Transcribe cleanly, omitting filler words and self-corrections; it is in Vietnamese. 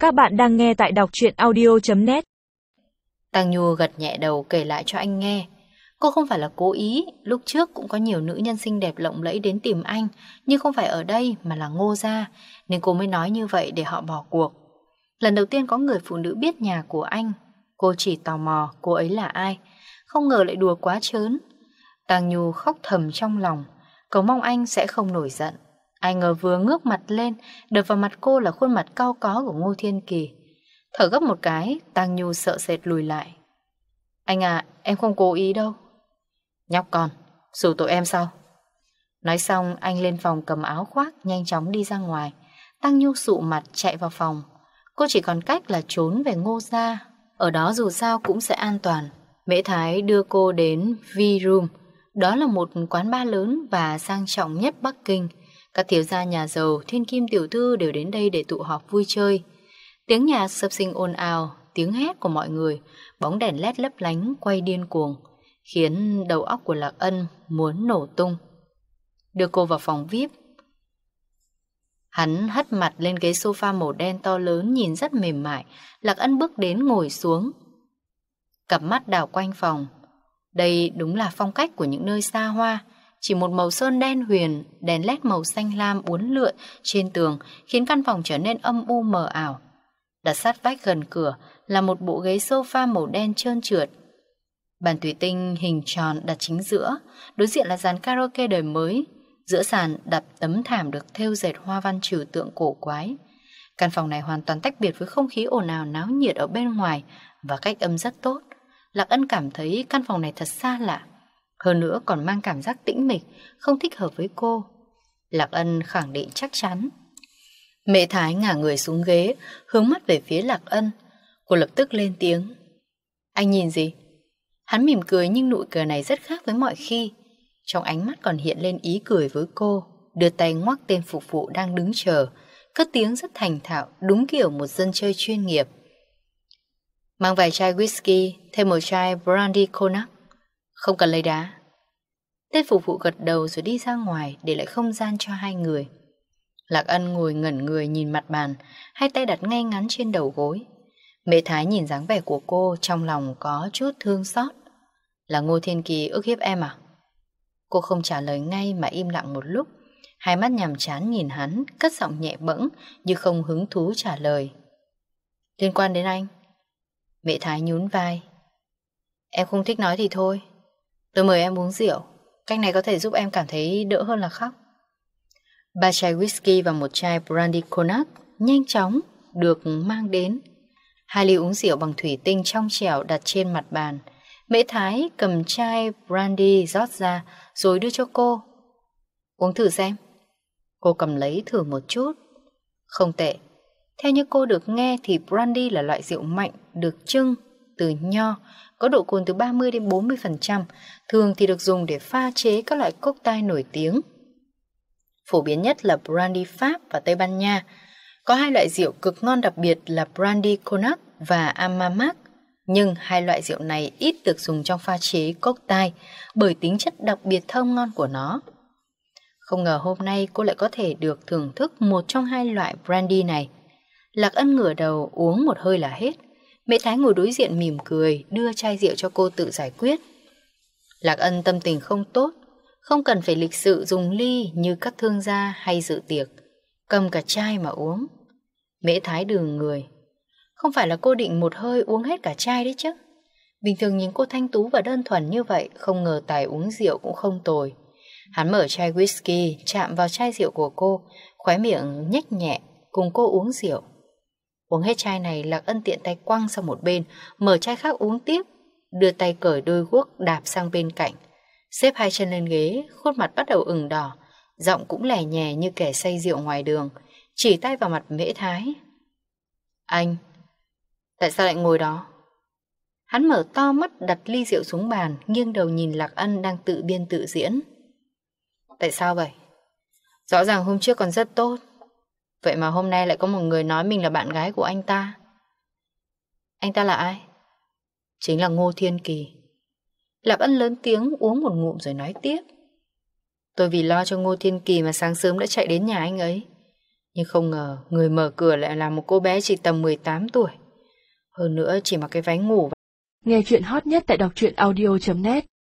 Các bạn đang nghe tại đọc truyện audio.net. Tăng Nhu gật nhẹ đầu kể lại cho anh nghe. Cô không phải là cố ý, lúc trước cũng có nhiều nữ nhân xinh đẹp lộng lẫy đến tìm anh, nhưng không phải ở đây mà là Ngô gia, nên cô mới nói như vậy để họ bỏ cuộc. Lần đầu tiên có người phụ nữ biết nhà của anh, cô chỉ tò mò cô ấy là ai, không ngờ lại đùa quá trớn. Tăng Nhu khóc thầm trong lòng, cầu mong anh sẽ không nổi giận. Ai ngờ vừa ngước mặt lên, đập vào mặt cô là khuôn mặt cau có của Ngô Thiên Kỳ. Thở gấp một cái, Tăng Nhu sợ sệt lùi lại. Anh à, em không cố ý đâu. Nhóc con, xử tội em sao? Nói xong anh lên phòng cầm áo khoác, nhanh chóng đi ra ngoài. Tăng Nhu sụ mặt chạy vào phòng. Cô chỉ còn cách là trốn về Ngô gia. Ở đó dù sao cũng sẽ an toàn. Mễ Thái đưa cô đến V-Room. Đó là một quán bar lớn và sang trọng nhất Bắc Kinh. Các thiếu gia nhà giàu, thiên kim tiểu thư đều đến đây để tụ họp vui chơi. Tiếng nhạc sập sình ồn ào, tiếng hét của mọi người, bóng đèn led lấp lánh quay điên cuồng, khiến đầu óc của Lạc Ân muốn nổ tung. Đưa cô vào phòng VIP. Hắn hất mặt lên ghế sofa màu đen to lớn nhìn rất mềm mại. Lạc Ân bước đến ngồi xuống. Cặp mắt đảo quanh phòng. Đây đúng là phong cách của những nơi xa hoa. Chỉ một màu sơn đen huyền, đèn led màu xanh lam uốn lượn trên tường khiến căn phòng trở nên âm u mờ ảo. Đặt sát vách gần cửa là một bộ ghế sofa màu đen trơn trượt. Bàn thủy tinh hình tròn đặt chính giữa, đối diện là dàn karaoke đời mới. Giữa sàn đặt tấm thảm được thêu dệt hoa văn trừu tượng cổ quái. Căn phòng này hoàn toàn tách biệt với không khí ồn ào náo nhiệt ở bên ngoài và cách âm rất tốt. Lạc Ân cảm thấy căn phòng này thật xa lạ. Hơn nữa còn mang cảm giác tĩnh mịch, không thích hợp với cô. Lạc Ân khẳng định chắc chắn. Mẹ Thái ngả người xuống ghế, hướng mắt về phía Lạc Ân. Cô lập tức lên tiếng. Anh nhìn gì? Hắn mỉm cười nhưng nụ cười này rất khác với mọi khi. Trong ánh mắt còn hiện lên ý cười với cô, đưa tay ngoắc tên phục vụ đang đứng chờ, cất tiếng rất thành thạo, đúng kiểu một dân chơi chuyên nghiệp. Mang vài chai whisky, thêm một chai brandy cognac. Không cần lấy đá. Tên phục vụ gật đầu rồi đi ra ngoài để lại không gian cho hai người. Lạc Ân ngồi ngẩn người nhìn mặt bàn, hai tay đặt ngay ngắn trên đầu gối. Mẹ Thái nhìn dáng vẻ của cô, trong lòng có chút thương xót. Là Ngô Thiên Kỳ ức hiếp em à? Cô không trả lời ngay mà im lặng một lúc, hai mắt nhàm chán nhìn hắn, cất giọng nhẹ bẫng như không hứng thú trả lời. Liên quan đến anh? Mẹ Thái nhún vai. Em không thích nói thì thôi. Tôi mời em uống rượu, cách này có thể giúp em cảm thấy đỡ hơn là khóc. 3 chai whisky và 1 chai brandy cognac nhanh chóng được mang đến. 2 ly uống rượu bằng thủy tinh trong trẻo đặt trên mặt bàn. Mễ Thái cầm chai brandy rót ra rồi đưa cho cô. Uống thử xem. Cô cầm lấy thử một chút. Không tệ. Theo như cô được nghe thì brandy là loại rượu mạnh được trưng từ nho, có độ cồn từ 30 đến 40%, thường thì được dùng để pha chế các loại cocktail nổi tiếng. Phổ biến nhất là brandy Pháp và Tây Ban Nha. Có 2 loại rượu cực ngon đặc biệt là brandy cognac và Armagnac, nhưng 2 loại rượu này ít được dùng trong pha chế cocktail bởi tính chất đặc biệt thơm ngon của nó. Không ngờ hôm nay cô lại có thể được thưởng thức một trong 2 loại brandy này. Lạc Ân ngửa đầu uống một hơi là hết. Mẹ Thái ngồi đối diện mỉm cười, đưa chai rượu cho cô tự giải quyết. Lạc Ân tâm tình không tốt, không cần phải lịch sự dùng ly như các thương gia hay dự tiệc, cầm cả chai mà uống. Mễ Thái đừ người. Không phải là cô định một hơi uống hết cả chai đấy chứ. Bình thường nhìn cô thanh tú và đơn thuần như vậy, không ngờ tài uống rượu cũng không tồi. Hắn mở chai whisky, chạm vào chai rượu của cô, khóe miệng nhếch nhẹ, cùng cô uống rượu. Uống hết chai này, Lạc Ân tiện tay quăng sang một bên, mở chai khác uống tiếp, đưa tay cởi đôi guốc đạp sang bên cạnh. Xếp 2 chân lên ghế, khuôn mặt bắt đầu ửng đỏ, giọng cũng lè nhè như kẻ say rượu ngoài đường, chỉ tay vào mặt Mễ Thái. Anh, tại sao lại ngồi đó? Hắn mở to mắt đặt ly rượu xuống bàn, nghiêng đầu nhìn Lạc Ân đang tự biên tự diễn. Tại sao vậy? Rõ ràng hôm trước còn rất tốt, vậy mà hôm nay lại có một người nói mình là bạn gái của anh ta. Anh ta là ai? Chính là Ngô Thiên Kỳ. Lạc Ân lớn tiếng uống một ngụm rồi nói tiếp. Tôi vì lo cho Ngô Thiên Kỳ mà sáng sớm đã chạy đến nhà anh ấy. Nhưng không ngờ người mở cửa lại là một cô bé chỉ tầm 18 tuổi. Hơn nữa chỉ mặc cái váy ngủ. Nghe chuyện hot nhất tại đọc truyện audio.net